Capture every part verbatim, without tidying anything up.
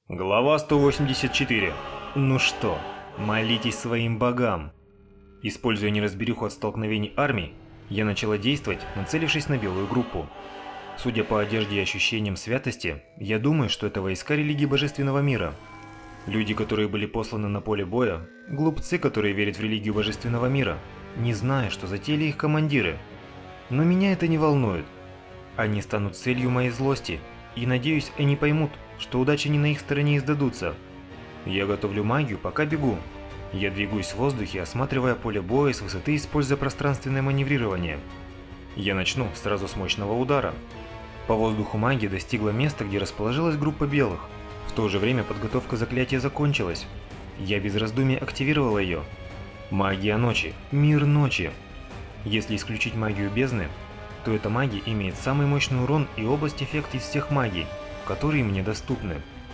Глава сто восемьдесят четыре. Ну что, молитесь своим богам. Используя неразбериху от столкновений армий, я начала действовать, нацелившись на белую группу. Судя по одежде и ощущениям святости, я думаю, что это войска религии божественного мира. Люди, которые были посланы на поле боя, глупцы, которые верят в религию божественного мира, не зная, что затеяли их командиры. Но меня это не волнует. Они станут целью моей злости, и надеюсь, они поймут, что удачи не на их стороне и сдадутся. Я готовлю магию, пока бегу. Я двигаюсь в воздухе, осматривая поле боя с высоты, используя пространственное маневрирование. Я начну сразу с мощного удара. По воздуху магия достигла места, где расположилась группа белых. В то же время подготовка заклятия закончилась. Я без раздумий активировал ее. Магия ночи. Мир ночи. Если исключить магию бездны, то эта магия имеет самый мощный урон и область эффекта из всех магий, которые мне доступны.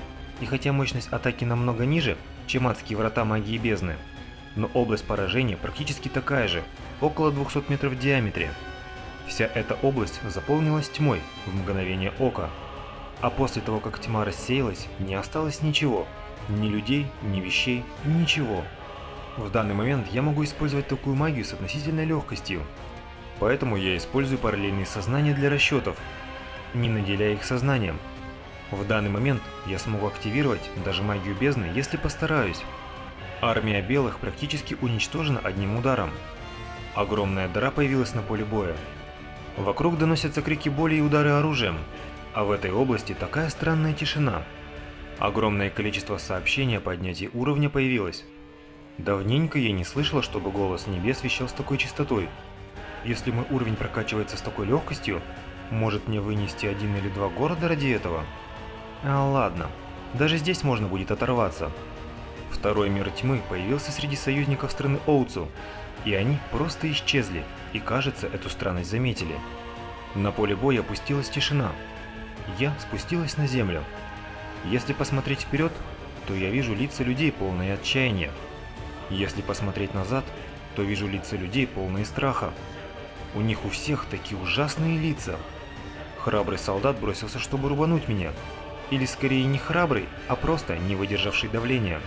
И хотя мощность атаки намного ниже, чем адские врата магии бездны, но область поражения практически такая же, около двухсот метров в диаметре. Вся эта область заполнилась тьмой в мгновение ока. А после того, как тьма рассеялась, не осталось ничего. Ни людей, ни вещей, ничего. В данный момент я могу использовать такую магию с относительной легкостью. Поэтому я использую параллельные сознания для расчетов, не наделяя их сознанием. В данный момент я смогу активировать даже магию бездны, если постараюсь. Армия белых практически уничтожена одним ударом. Огромная дыра появилась на поле боя. Вокруг доносятся крики боли и удары оружием, а в этой области такая странная тишина. Огромное количество сообщений о поднятии уровня появилось. Давненько я не слышала, чтобы голос небес вещал с такой частотой. Если мой уровень прокачивается с такой легкостью, может мне вынести один или два города ради этого? А ладно, даже здесь можно будет оторваться. Второй мир тьмы появился среди союзников страны Оуцу, и они просто исчезли, и кажется, эту странность заметили. На поле боя опустилась тишина. Я спустилась на землю. Если посмотреть вперед, то я вижу лица людей, полные отчаяния. Если посмотреть назад, то вижу лица людей, полные страха. У них у всех такие ужасные лица. Храбрый солдат бросился, чтобы рубануть меня. Или скорее не храбрый, а просто не выдержавший давления.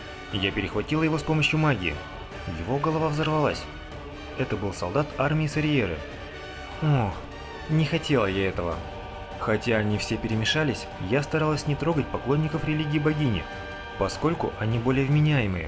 Я перехватила его с помощью магии. Его голова взорвалась. Это был солдат армии Сариеры. Ох, не хотела я этого. Хотя они все перемешались, я старалась не трогать поклонников религии богини, поскольку они более вменяемые.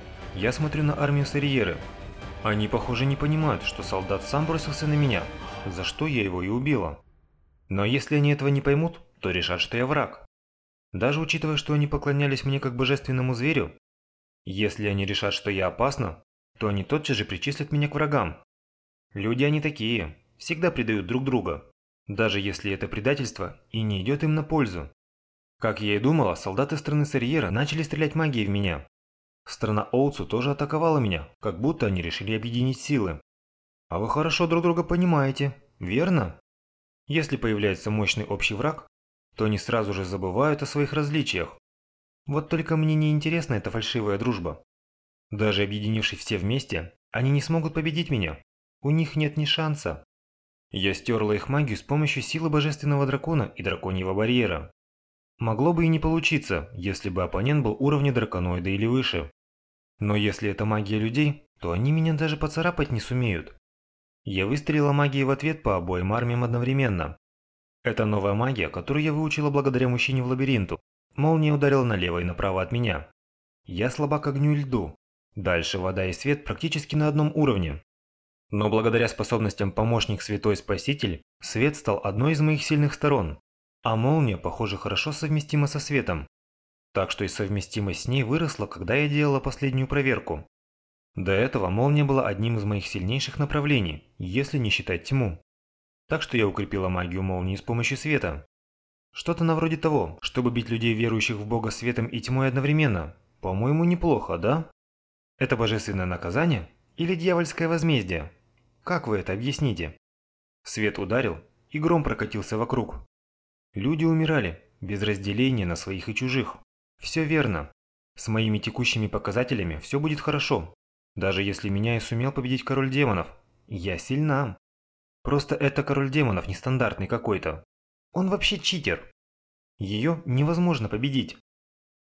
Я смотрю на армию Сариеры. Они, похоже, не понимают, что солдат сам бросился на меня, за что я его и убила. Но если они этого не поймут, то решат, что я враг. Даже учитывая, что они поклонялись мне как божественному зверю, если они решат, что я опасна, то они тотчас же причислят меня к врагам. Люди они такие, всегда предают друг друга, даже если это предательство и не идет им на пользу. Как я и думала, солдаты страны Сариера начали стрелять магией в меня. Страна Оуцу тоже атаковала меня, как будто они решили объединить силы. А вы хорошо друг друга понимаете, верно? Если появляется мощный общий враг, то они сразу же забывают о своих различиях. Вот только мне не интересна эта фальшивая дружба. Даже объединившись все вместе, они не смогут победить меня. У них нет ни шанса. Я стерла их магию с помощью силы божественного дракона и драконьего барьера. Могло бы и не получиться, если бы оппонент был уровня драконоида или выше. Но если это магия людей, то они меня даже поцарапать не сумеют. Я выстрелила магией в ответ по обоим армиям одновременно. Это новая магия, которую я выучила благодаря мужчине в лабиринту. Молния ударила налево и направо от меня. Я слаба к огню и льду. Дальше вода и свет практически на одном уровне. Но благодаря способностям помощник Святой Спаситель, свет стал одной из моих сильных сторон. А молния, похоже, хорошо совместима со светом. Так что и совместимость с ней выросла, когда я делала последнюю проверку. До этого молния была одним из моих сильнейших направлений, если не считать тьму. Так что я укрепила магию молнии с помощью света. Что-то на вроде того, чтобы бить людей, верующих в Бога светом и тьмой одновременно. По-моему, неплохо, да? Это божественное наказание или дьявольское возмездие? Как вы это объясните? Свет ударил, и гром прокатился вокруг. Люди умирали, без разделения на своих и чужих. Все верно. С моими текущими показателями все будет хорошо. Даже если меня и сумел победить король демонов. Я сильна. Просто это король демонов нестандартный какой-то. Он вообще читер. Ее невозможно победить.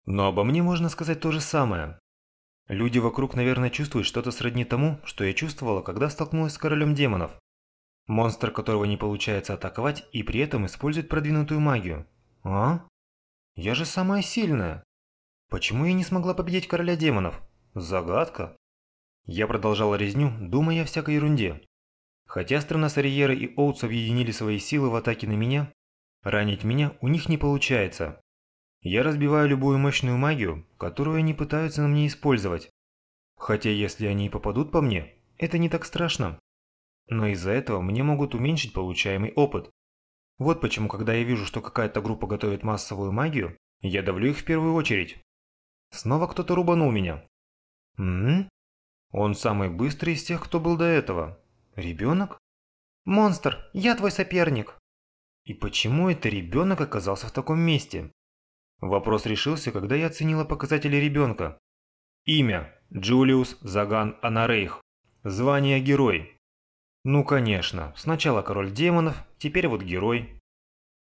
Но обо мне можно сказать то же самое. Люди вокруг, наверное, чувствуют что-то сродни тому, что я чувствовала, когда столкнулась с королем демонов. Монстр, которого не получается атаковать и при этом использует продвинутую магию. А? Я же самая сильная. Почему я не смогла победить короля демонов? Загадка. Я продолжала резню, думая о всякой ерунде. Хотя страна Сарьера и Оутс объединили свои силы в атаке на меня, ранить меня у них не получается. Я разбиваю любую мощную магию, которую они пытаются на мне использовать. Хотя если они и попадут по мне, это не так страшно. Но из-за этого мне могут уменьшить получаемый опыт. Вот почему, когда я вижу, что какая-то группа готовит массовую магию, я давлю их в первую очередь. Снова кто-то рубанул меня. М? Он самый быстрый из тех, кто был до этого. Ребенок? Монстр, я твой соперник. И почему это ребенок оказался в таком месте? Вопрос решился, когда я оценила показатели ребенка. Имя – Джулиус Заган Анарейх. Звание – Герой. Ну конечно, сначала король демонов, теперь вот герой.